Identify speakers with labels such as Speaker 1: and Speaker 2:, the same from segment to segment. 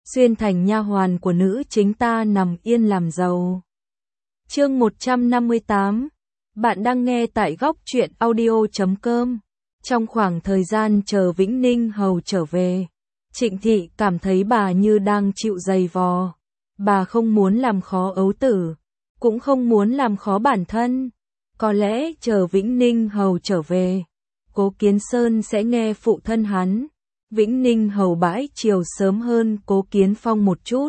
Speaker 1: xuyên thành nha hoàn của nữ chính ta nằm yên làm giàu. Chương 158. Bạn đang nghe tại góc truyện audio.com. Trong khoảng thời gian chờ Vĩnh Ninh Hầu trở về, Trịnh Thị cảm thấy bà như đang chịu giày vò. Bà không muốn làm khó ấu tử, cũng không muốn làm khó bản thân. Có lẽ chờ Vĩnh Ninh Hầu trở về, Cố Kiến Sơn sẽ nghe phụ thân hắn. Vĩnh Ninh Hầu bãi chiều sớm hơn Cố Kiến Phong một chút.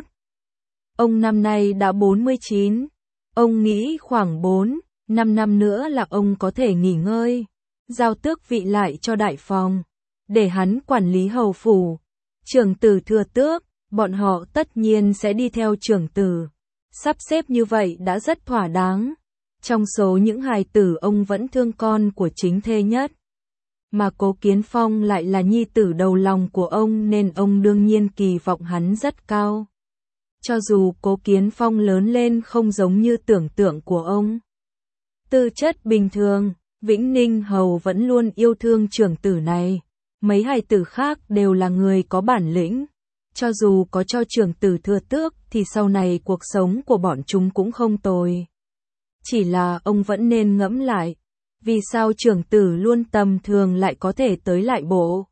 Speaker 1: Ông năm nay đã 49. Ông nghĩ khoảng 4-5 năm nữa là ông có thể nghỉ ngơi, giao tước vị lại cho đại phòng, để hắn quản lý hầu phủ. Trưởng tử thừa tước, bọn họ tất nhiên sẽ đi theo trưởng tử. Sắp xếp như vậy đã rất thỏa đáng. Trong số những hài tử ông vẫn thương con của chính thê nhất. Mà Cố Kiến Phong lại là nhi tử đầu lòng của ông nên ông đương nhiên kỳ vọng hắn rất cao. Cho dù Cố Kiến Phong lớn lên không giống như tưởng tượng của ông. Tư chất bình thường, Vĩnh Ninh Hầu vẫn luôn yêu thương trưởng tử này. Mấy hài tử khác đều là người có bản lĩnh. Cho dù có cho trưởng tử thừa tước thì sau này cuộc sống của bọn chúng cũng không tồi. Chỉ là ông vẫn nên ngẫm lại. Vì sao trưởng tử luôn tầm thường lại có thể tới lại bộ?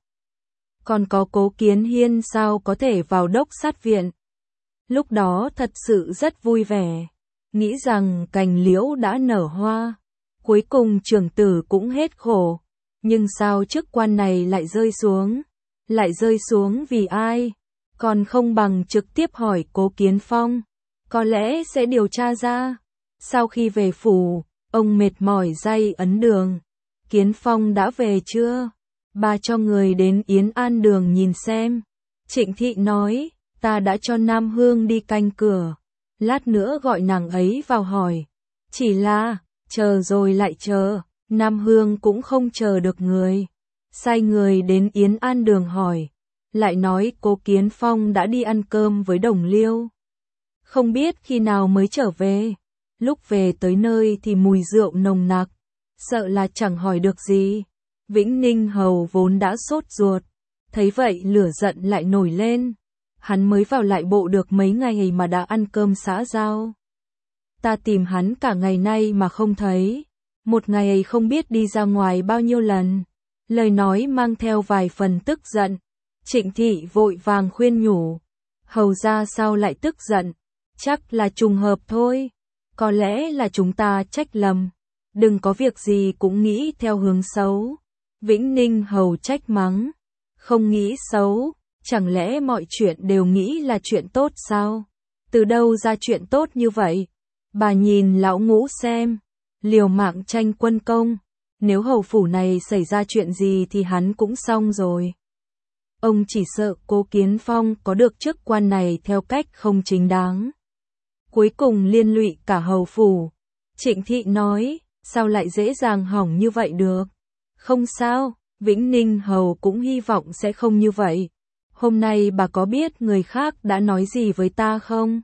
Speaker 1: Còn có Cố Kiến Hiên sao có thể vào đốc sát viện? Lúc đó thật sự rất vui vẻ. Nghĩ rằng cành liễu đã nở hoa. Cuối cùng trưởng tử cũng hết khổ. Nhưng sao chức quan này lại rơi xuống? Lại rơi xuống vì ai? Còn không bằng trực tiếp hỏi Cố Kiến Phong. Có lẽ sẽ điều tra ra. Sau khi về phủ, ông mệt mỏi day ấn đường. Kiến Phong đã về chưa? Bà cho người đến Yến An đường nhìn xem. Trịnh Thị nói, ta đã cho Nam Hương đi canh cửa. Lát nữa gọi nàng ấy vào hỏi. Chỉ là, chờ rồi lại chờ, Nam Hương cũng không chờ được người. Sai người đến Yến An đường hỏi. Lại nói Cố Kiến Phong đã đi ăn cơm với Đồng Liêu. Không biết khi nào mới trở về. Lúc về tới nơi thì mùi rượu nồng nặc, sợ là chẳng hỏi được gì. Vĩnh Ninh Hầu vốn đã sốt ruột, thấy vậy lửa giận lại nổi lên. Hắn mới vào lại bộ được mấy ngày mà đã ăn cơm xã giao. Ta tìm hắn cả ngày nay mà không thấy, một ngày không biết đi ra ngoài bao nhiêu lần. Lời nói mang theo vài phần tức giận. Trịnh Thị vội vàng khuyên nhủ, hầu ra sao lại tức giận, chắc là trùng hợp thôi. Có lẽ là chúng ta trách lầm. Đừng có việc gì cũng nghĩ theo hướng xấu. Vĩnh Ninh Hầu trách mắng. Không nghĩ xấu. Chẳng lẽ mọi chuyện đều nghĩ là chuyện tốt sao? Từ đâu ra chuyện tốt như vậy? Bà nhìn lão Ngũ xem. Liều mạng tranh quân công. Nếu hầu phủ này xảy ra chuyện gì thì hắn cũng xong rồi. Ông chỉ sợ Cố Kiến Phong có được chức quan này theo cách không chính đáng. Cuối cùng liên lụy cả hầu phủ. Trịnh Thị nói, sao lại dễ dàng hỏng như vậy được? Không sao, Vĩnh Ninh Hầu cũng hy vọng sẽ không như vậy. Hôm nay bà có biết người khác đã nói gì với ta không?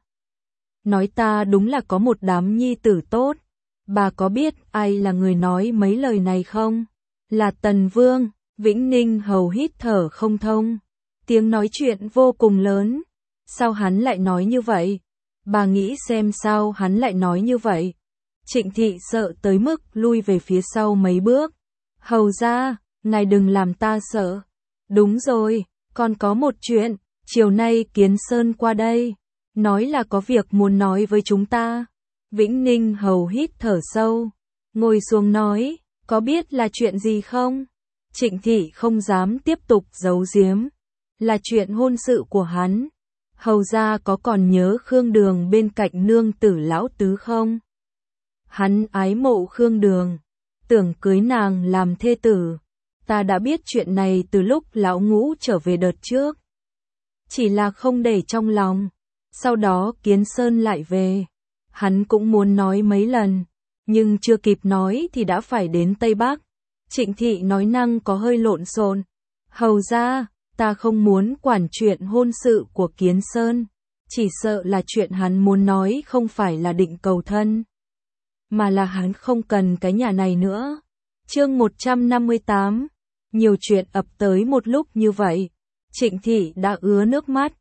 Speaker 1: Nói ta đúng là có một đám nhi tử tốt. Bà có biết ai là người nói mấy lời này không? Là Tần Vương. Vĩnh Ninh Hầu hít thở không thông. Tiếng nói chuyện vô cùng lớn. Sao hắn lại nói như vậy? Bà nghĩ xem sao hắn lại nói như vậy. Trịnh Thị sợ tới mức lui về phía sau mấy bước. Hầu ra, ngài đừng làm ta sợ. Đúng rồi, còn có một chuyện. Chiều nay Kiến Sơn qua đây. Nói là có việc muốn nói với chúng ta. Vĩnh Ninh Hầu hít thở sâu. Ngồi xuống nói, có biết là chuyện gì không? Trịnh Thị không dám tiếp tục giấu giếm. Là chuyện hôn sự của hắn. Hầu ra có còn nhớ Khương Đường bên cạnh nương tử lão tứ không? Hắn ái mộ Khương Đường, tưởng cưới nàng làm thê tử. Ta đã biết chuyện này từ lúc lão Ngũ trở về đợt trước. Chỉ là không để trong lòng. Sau đó Kiến Sơn lại về. Hắn cũng muốn nói mấy lần, nhưng chưa kịp nói thì đã phải đến Tây Bắc. Trịnh Thị nói năng có hơi lộn xộn. Hầu ra, ta không muốn quản chuyện hôn sự của Kiến Sơn. Chỉ sợ là chuyện hắn muốn nói không phải là định cầu thân, mà là hắn không cần cái nhà này nữa. Chương 158. Nhiều chuyện ập tới một lúc như vậy. Trịnh Thị đã ứa nước mắt.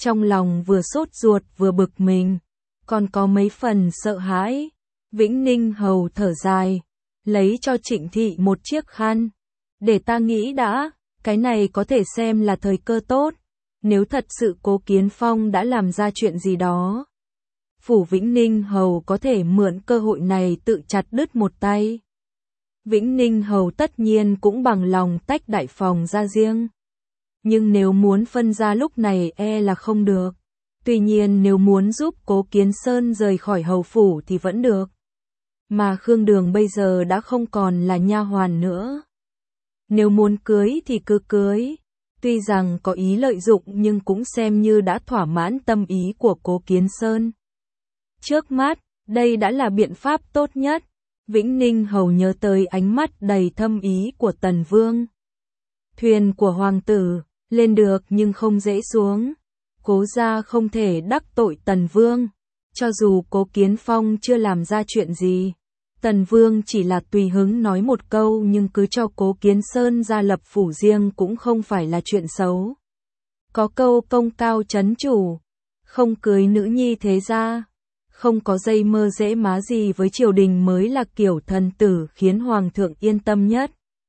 Speaker 1: trong lòng vừa sốt ruột vừa bực mình, còn có mấy phần sợ hãi. Vĩnh Ninh Hầu thở dài, lấy cho Trịnh Thị một chiếc khăn. Để ta nghĩ đã, cái này có thể xem là thời cơ tốt. Nếu thật sự Cố Kiến Phong đã làm ra chuyện gì đó, phủ Vĩnh Ninh Hầu có thể mượn cơ hội này tự chặt đứt một tay. Vĩnh Ninh Hầu tất nhiên cũng bằng lòng tách đại phòng ra riêng. Nhưng nếu muốn phân ra lúc này là không được. Tuy nhiên nếu muốn giúp Cố Kiến Sơn rời khỏi hầu phủ thì vẫn được. Mà Khương Đường bây giờ đã không còn là nha hoàn nữa. Nếu muốn cưới thì cứ cưới. Tuy rằng có ý lợi dụng nhưng cũng xem như đã thỏa mãn tâm ý của Cố Kiến Sơn. Trước mắt, đây đã là biện pháp tốt nhất. Vĩnh Ninh Hầu nhớ tới ánh mắt đầy thâm ý của Tần Vương. Thuyền của hoàng tử, lên được nhưng không dễ xuống. Cố gia không thể đắc tội Tần Vương. Cho dù Cố Kiến Phong chưa làm ra chuyện gì, Tần Vương chỉ là tùy hứng nói một câu nhưng cứ cho Cố Kiến Sơn ra lập phủ riêng cũng không phải là chuyện xấu. Có câu công cao trấn chủ, không cưới nữ nhi thế gia, không có dây mơ dễ má gì với triều đình mới là kiểu thần tử khiến hoàng thượng yên tâm nhất.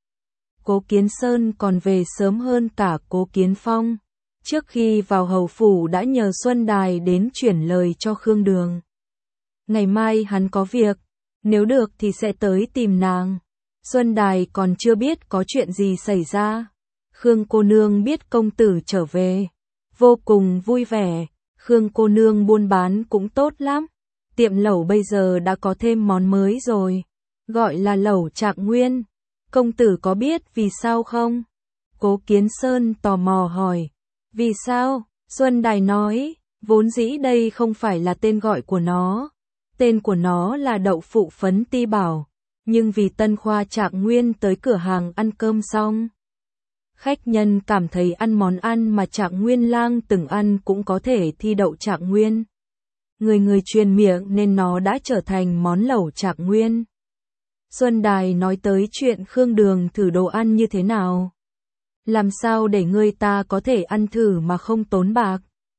Speaker 1: Cố Kiến Sơn còn về sớm hơn cả Cố Kiến Phong. Trước khi vào hầu phủ đã nhờ Xuân Đài đến chuyển lời cho Khương Đường. Ngày mai hắn có việc, nếu được thì sẽ tới tìm nàng. Xuân Đài còn chưa biết có chuyện gì xảy ra. Khương cô nương biết công tử trở về, vô cùng vui vẻ. Khương cô nương buôn bán cũng tốt lắm. Tiệm lẩu bây giờ đã có thêm món mới rồi, gọi là lẩu Trạng Nguyên. Công tử có biết vì sao không? Cố Kiến Sơn tò mò hỏi. Vì sao? Xuân Đài nói, vốn dĩ đây không phải là tên gọi của nó. Tên của nó là đậu phụ phấn ti bảo. Nhưng vì Tân Khoa Trạng Nguyên tới cửa hàng ăn cơm xong, khách nhân cảm thấy ăn món ăn mà Trạng Nguyên lang từng ăn cũng có thể thi đậu Trạng Nguyên. Người người truyền miệng nên nó đã trở thành món lẩu Trạng Nguyên. Xuân Đài nói tới chuyện Khương Đường thử đồ ăn như thế nào. Làm sao để người ta có thể ăn thử mà không tốn bạc.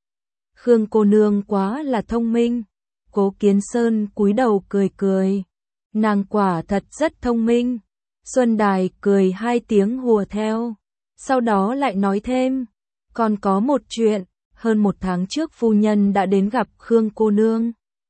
Speaker 1: Khương cô nương quá là thông minh. Cố Kiến Sơn cúi đầu cười cười. Nàng quả thật rất thông minh. Xuân Đài cười hai tiếng hùa theo. Sau đó lại nói thêm. Còn có một chuyện. Hơn một tháng trước phu nhân đã đến gặp Khương cô nương.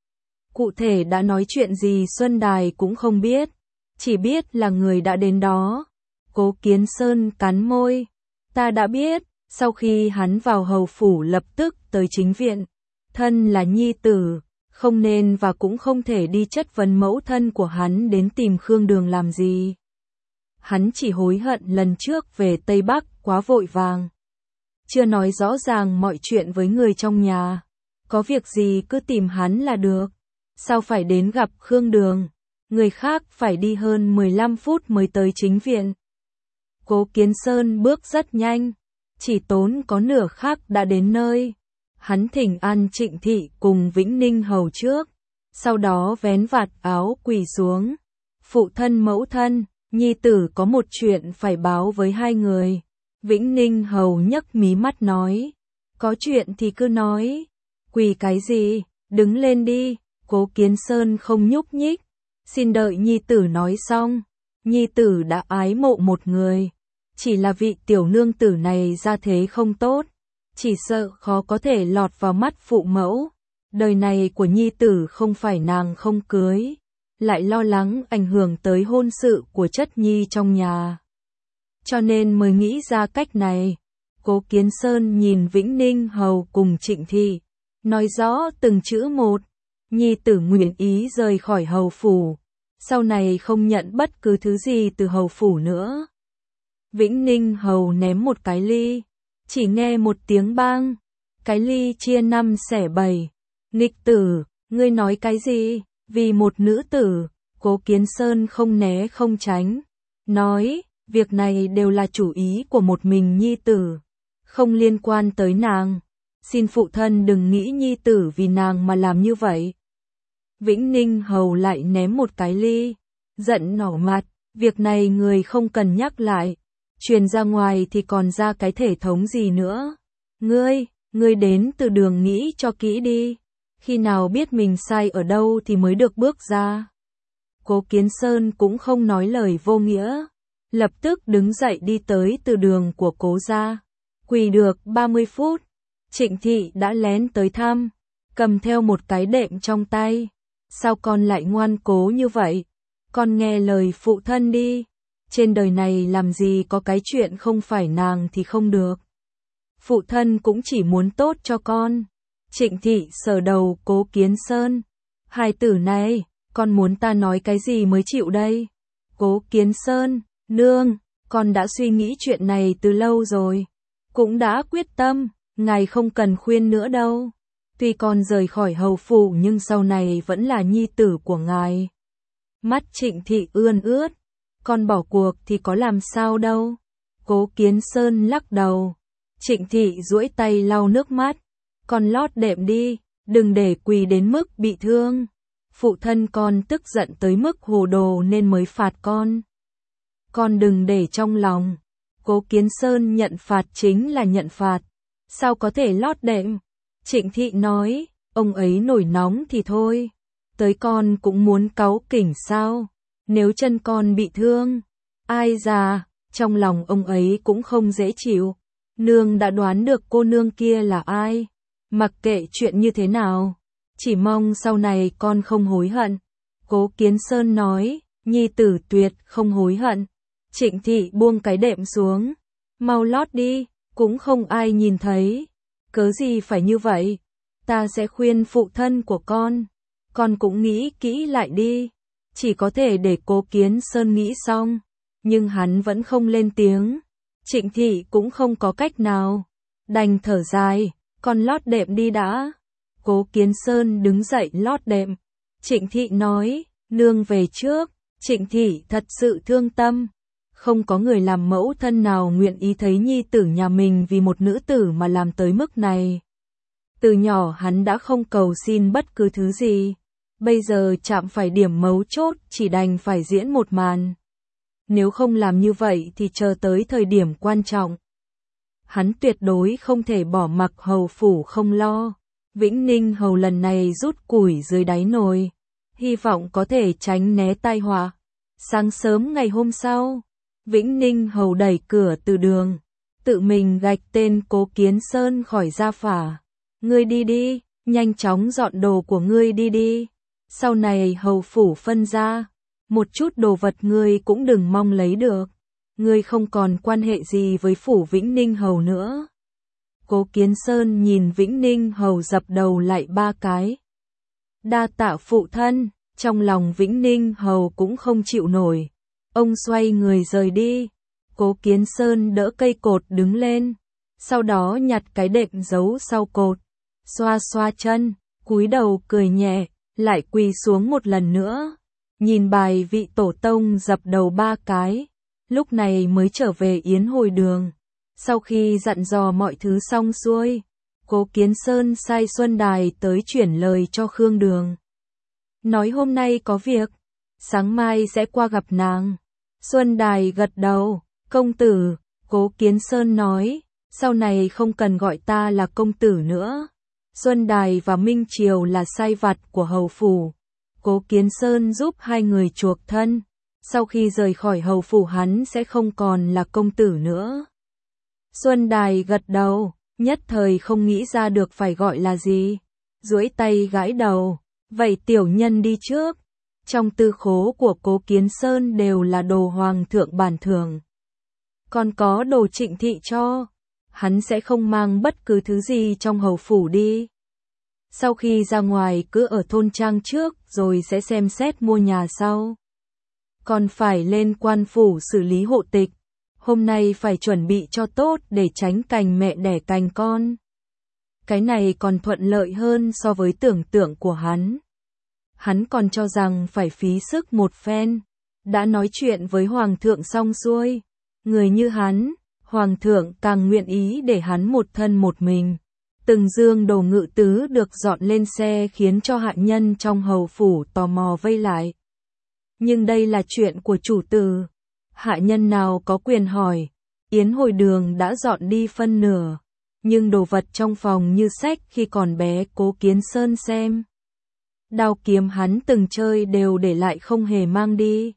Speaker 1: Cụ thể đã nói chuyện gì Xuân Đài cũng không biết. Chỉ biết là người đã đến đó. Cố Kiến Sơn cắn môi. Ta đã biết. Sau khi hắn vào hầu phủ lập tức tới chính viện. Thân là nhi tử, không nên và cũng không thể đi chất vấn mẫu thân của hắn đến tìm Khương Đường làm gì. Hắn chỉ hối hận lần trước về Tây Bắc quá vội vàng. Chưa nói rõ ràng mọi chuyện với người trong nhà. Có việc gì cứ tìm hắn là được. Sao phải đến gặp Khương Đường? Người khác phải đi hơn 15 phút mới tới chính viện. Cố Kiến Sơn bước rất nhanh. Chỉ tốn có nửa khắc đã đến nơi. Hắn thỉnh an Trịnh Thị cùng Vĩnh Ninh Hầu trước. Sau đó vén vạt áo quỳ xuống. Phụ thân mẫu thân, nhi tử có một chuyện phải báo với hai người. Vĩnh Ninh Hầu nhấc mí mắt nói. Có chuyện thì cứ nói. Quỳ cái gì, đứng lên đi. Cố Kiến Sơn không nhúc nhích. Xin đợi nhi tử nói xong. Nhi tử đã ái mộ một người. Chỉ là vị tiểu nương tử này ra thế không tốt. Chỉ sợ khó có thể lọt vào mắt phụ mẫu. Đời này của nhi tử không phải nàng không cưới. Lại lo lắng ảnh hưởng tới hôn sự của chất nhi trong nhà. Cho nên mới nghĩ ra cách này. Cố Kiến Sơn nhìn Vĩnh Ninh Hầu cùng Trịnh Thị. Nói rõ từng chữ một. Nhi tử nguyện ý rời khỏi hầu phủ. Sau này không nhận bất cứ thứ gì từ hầu phủ nữa. Vĩnh Ninh Hầu ném một cái ly. Chỉ nghe một tiếng bang. Cái ly chia 5 xẻ 7. Nghịch tử, ngươi nói cái gì? Vì một nữ tử. Cố Kiến Sơn không né không tránh. Nói, việc này đều là chủ ý của một mình nhi tử. Không liên quan tới nàng. Xin phụ thân đừng nghĩ nhi tử vì nàng mà làm như vậy. Vĩnh Ninh Hầu lại ném một cái ly. Giận nỏ mặt, việc này người không cần nhắc lại. Truyền ra ngoài thì còn ra cái thể thống gì nữa. Ngươi đến từ đường nghĩ cho kỹ đi, khi nào biết mình sai ở đâu thì mới được bước ra. Cố Kiến Sơn cũng không nói lời vô nghĩa, lập tức đứng dậy đi tới từ đường của Cố gia. Quỳ được 30 phút, Trịnh Thị đã lén tới thăm, cầm theo một cái đệm trong tay. Sao con lại ngoan cố như vậy? Con nghe lời phụ thân đi. Trên đời này làm gì có cái chuyện không phải nàng thì không được. Phụ thân cũng chỉ muốn tốt cho con. Trịnh Thị sờ đầu Cố Kiến Sơn. Hai tử này, con muốn ta nói cái gì mới chịu đây? Cố Kiến Sơn, nương, con đã suy nghĩ chuyện này từ lâu rồi. Cũng đã quyết tâm, ngài không cần khuyên nữa đâu. Tuy con rời khỏi hầu phủ nhưng sau này vẫn là nhi tử của ngài. Mắt Trịnh Thị ươn ướt. Con bỏ cuộc thì có làm sao đâu. Cố Kiến Sơn lắc đầu. Trịnh Thị duỗi tay lau nước mắt. Con lót đệm đi, đừng để quỳ đến mức bị thương. Phụ thân con tức giận tới mức hồ đồ nên mới phạt con. Con đừng để trong lòng. Cố Kiến Sơn nhận phạt chính là nhận phạt. Sao có thể lót đệm? Trịnh Thị nói, ông ấy nổi nóng thì thôi. Tới con cũng muốn cáu kỉnh sao? Nếu chân con bị thương, ai già, trong lòng ông ấy cũng không dễ chịu. Nương đã đoán được cô nương kia là ai. Mặc kệ chuyện như thế nào, chỉ mong sau này con không hối hận. Cố Kiến Sơn nói, nhi tử tuyệt không hối hận. Trịnh Thị buông cái đệm xuống. Mau lót đi, cũng không ai nhìn thấy. Cớ gì phải như vậy? Ta sẽ khuyên phụ thân của con cũng nghĩ kỹ lại đi. Chỉ có thể để Cố Kiến Sơn nghĩ xong, nhưng hắn vẫn không lên tiếng. Trịnh Thị cũng không có cách nào, đành thở dài, con lót đệm đi đã. Cố Kiến Sơn đứng dậy lót đệm. Trịnh Thị nói, nương về trước. Trịnh Thị thật sự thương tâm. Không có người làm mẫu thân nào nguyện ý thấy nhi tử nhà mình vì một nữ tử mà làm tới mức này. Từ nhỏ hắn đã không cầu xin bất cứ thứ gì. Bây giờ chạm phải điểm mấu chốt, chỉ đành phải diễn một màn. Nếu không làm như vậy thì chờ tới thời điểm quan trọng. Hắn tuyệt đối không thể bỏ mặc hầu phủ không lo. Vĩnh Ninh hầu lần này rút củi dưới đáy nồi, hy vọng có thể tránh né tai họa. Sáng sớm ngày hôm sau, Vĩnh Ninh hầu đẩy cửa từ đường, tự mình gạch tên Cố Kiến Sơn khỏi gia phả. Ngươi đi đi, nhanh chóng dọn đồ của ngươi đi đi. Sau này hầu phủ phân ra, một chút đồ vật ngươi cũng đừng mong lấy được. Ngươi không còn quan hệ gì với phủ Vĩnh Ninh hầu nữa. Cố Kiến Sơn nhìn Vĩnh Ninh hầu dập đầu lại 3 cái. Đa tạ phụ thân, trong lòng Vĩnh Ninh hầu cũng không chịu nổi. Ông xoay người rời đi. Cố Kiến Sơn đỡ cây cột đứng lên, sau đó nhặt cái đệm giấu sau cột, xoa xoa chân, cúi đầu cười nhẹ, lại quỳ xuống một lần nữa. Nhìn bài vị tổ tông dập đầu 3 cái, lúc này mới trở về yến hồi đường. Sau khi dặn dò mọi thứ xong xuôi, Cố Kiến Sơn sai Xuân Đài tới chuyển lời cho Khương Đường. Nói hôm nay có việc, sáng mai sẽ qua gặp nàng. Xuân Đài gật đầu, công tử. Cố Kiến Sơn nói, sau này không cần gọi ta là công tử nữa. Xuân Đài và Minh Triều là sai vặt của hầu phủ. Cố Kiến Sơn giúp hai người chuộc thân. Sau khi rời khỏi hầu phủ hắn sẽ không còn là công tử nữa. Xuân Đài gật đầu, nhất thời không nghĩ ra được phải gọi là gì. Duỗi tay gãi đầu, vậy tiểu nhân đi trước. Trong tư khố của Cố Kiến Sơn đều là đồ hoàng thượng bản thưởng. Còn có đồ Trịnh Thị cho, hắn sẽ không mang bất cứ thứ gì trong hầu phủ đi. Sau khi ra ngoài cứ ở thôn trang trước rồi sẽ xem xét mua nhà sau. Còn phải lên quan phủ xử lý hộ tịch. Hôm nay phải chuẩn bị cho tốt để tránh cành mẹ đẻ cành con. Cái này còn thuận lợi hơn so với tưởng tượng của hắn. Hắn còn cho rằng phải phí sức một phen. Đã nói chuyện với Hoàng thượng xong xuôi. Người như hắn, Hoàng thượng càng nguyện ý để hắn một thân một mình. Từng dương đồ ngự tứ được dọn lên xe khiến cho hạ nhân trong hầu phủ tò mò vây lại. Nhưng đây là chuyện của chủ tử. Hạ nhân nào có quyền hỏi. Yến hồi đường đã dọn đi phân nửa. nhưng đồ vật trong phòng như sách khi còn bé Cố Kiến Sơn xem. Đao kiếm hắn từng chơi đều để lại không hề mang đi.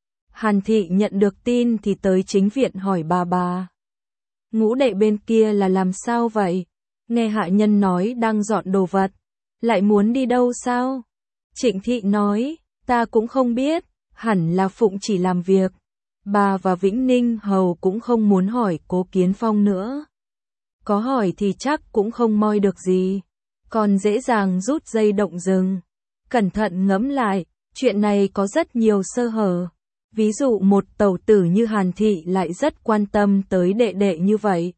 Speaker 1: Hàn Thị nhận được tin thì tới chính viện hỏi bà. Ngũ đệ bên kia là làm sao vậy? Nghe hạ nhân nói đang dọn đồ vật, lại muốn đi đâu sao? Trịnh Thị nói, ta cũng không biết, hẳn là Phụng chỉ làm việc. Bà và Vĩnh Ninh Hầu cũng không muốn hỏi Cố Kiến Phong nữa. Có hỏi thì chắc cũng không moi được gì, còn dễ dàng rút dây động rừng. Cẩn thận ngẫm lại, chuyện này có rất nhiều sơ hở. Ví dụ một tẩu tử như Hàn Thị lại rất quan tâm tới đệ đệ như vậy.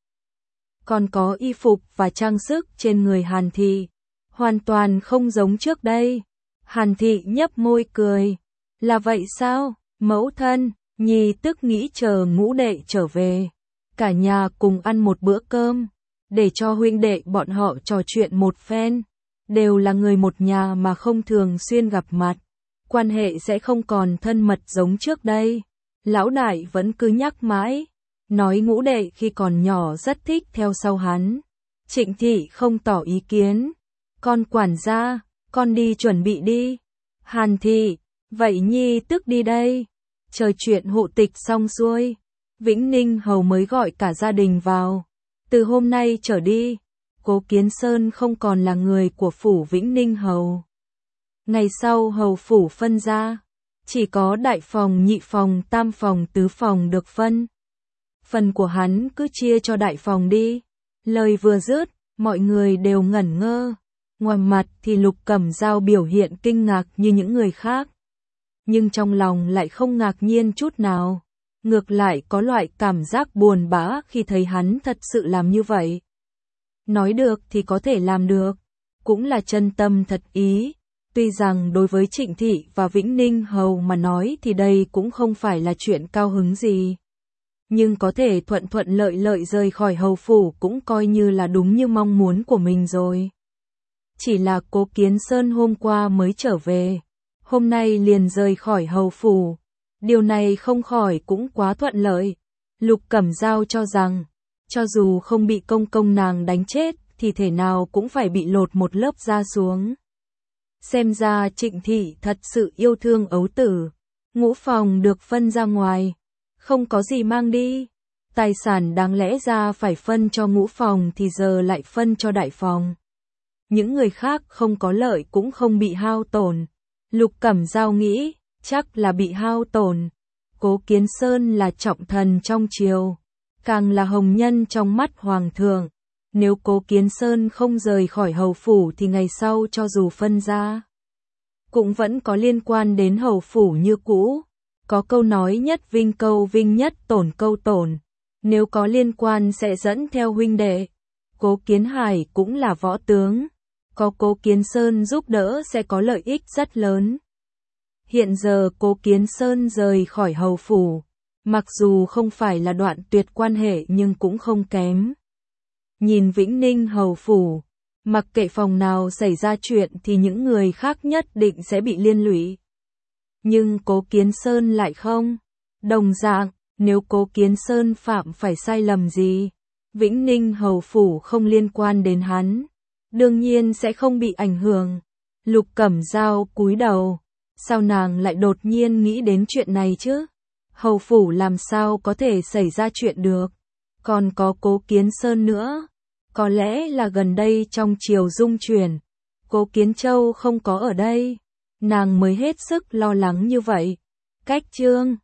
Speaker 1: Còn có y phục và trang sức trên người Hàn Thị, hoàn toàn không giống trước đây. Hàn Thị nhấp môi cười. Là vậy sao, mẫu thân? Nhi tức nghĩ chờ ngũ đệ trở về, cả nhà cùng ăn một bữa cơm, để cho huynh đệ bọn họ trò chuyện một phen. Đều là người một nhà mà không thường xuyên gặp mặt, quan hệ sẽ không còn thân mật giống trước đây. Lão đại vẫn cứ nhắc mãi, nói ngũ đệ khi còn nhỏ rất thích theo sau hắn. Trịnh Thị không tỏ ý kiến. Con quản gia, con đi chuẩn bị đi. Hàn Thị, vậy Nhi tức đi đây. Chờ chuyện hộ tịch xong xuôi, Vĩnh Ninh Hầu mới gọi cả gia đình vào. Từ hôm nay trở đi, Cố Kiến Sơn không còn là người của phủ Vĩnh Ninh Hầu. Ngày sau hầu phủ phân ra, chỉ có đại phòng, nhị phòng, tam phòng, tứ phòng được phân. Phần của hắn cứ chia cho đại phòng đi. Lời vừa dứt, mọi người đều ngẩn ngơ. Ngoài mặt thì Lục Cẩm Dao biểu hiện kinh ngạc như những người khác, nhưng trong lòng lại không ngạc nhiên chút nào. Ngược lại có loại cảm giác buồn bã khi thấy hắn thật sự làm như vậy. Nói được thì có thể làm được, cũng là chân tâm thật ý. Tuy rằng đối với Trịnh Thị và Vĩnh Ninh Hầu mà nói thì đây cũng không phải là chuyện cao hứng gì. Nhưng có thể thuận thuận lợi lợi rời khỏi hầu phủ cũng coi như là đúng như mong muốn của mình rồi. Chỉ là Cố Kiến Sơn hôm qua mới trở về, hôm nay liền rời khỏi hầu phủ. Điều này không khỏi cũng quá thuận lợi. Lục Cẩm Dao cho rằng, cho dù không bị công công nàng đánh chết, thì thể nào cũng phải bị lột một lớp da xuống. Xem ra Trịnh Thị thật sự yêu thương ấu tử. Ngũ phòng được phân ra ngoài, không có gì mang đi. Tài sản đáng lẽ ra phải phân cho ngũ phòng thì giờ lại phân cho đại phòng. Những người khác không có lợi cũng không bị hao tổn. Lục Cẩm Dao nghĩ, chắc là bị hao tổn. Cố Kiến Sơn là trọng thần trong triều, càng là hồng nhân trong mắt hoàng thượng. Nếu Cố Kiến Sơn không rời khỏi hầu phủ thì ngày sau cho dù phân ra, cũng vẫn có liên quan đến hầu phủ như cũ. Có câu nói nhất vinh câu vinh, nhất tổn câu tổn. Nếu có liên quan sẽ dẫn theo huynh đệ. Cố Kiến Hải cũng là võ tướng, có Cố Kiến Sơn giúp đỡ sẽ có lợi ích rất lớn. Hiện giờ Cố Kiến Sơn rời khỏi hầu phủ, mặc dù không phải là đoạn tuyệt quan hệ nhưng cũng không kém. Nhìn Vĩnh Ninh hầu phủ, mặc kệ phòng nào xảy ra chuyện thì những người khác nhất định sẽ bị liên lụy. Nhưng Cố Kiến Sơn lại không. Đồng dạng, nếu Cố Kiến Sơn phạm phải sai lầm gì, Vĩnh Ninh hầu phủ không liên quan đến hắn, đương nhiên sẽ không bị ảnh hưởng. Lục Cẩm Dao cúi đầu, sao nàng lại đột nhiên nghĩ đến chuyện này chứ? Hầu phủ làm sao có thể xảy ra chuyện được? Còn có Cố Kiến Sơn nữa. Có lẽ là gần đây trong triều dung chuyển, Cố Kiến Châu không có ở đây, nàng mới hết sức lo lắng như vậy. Cách chương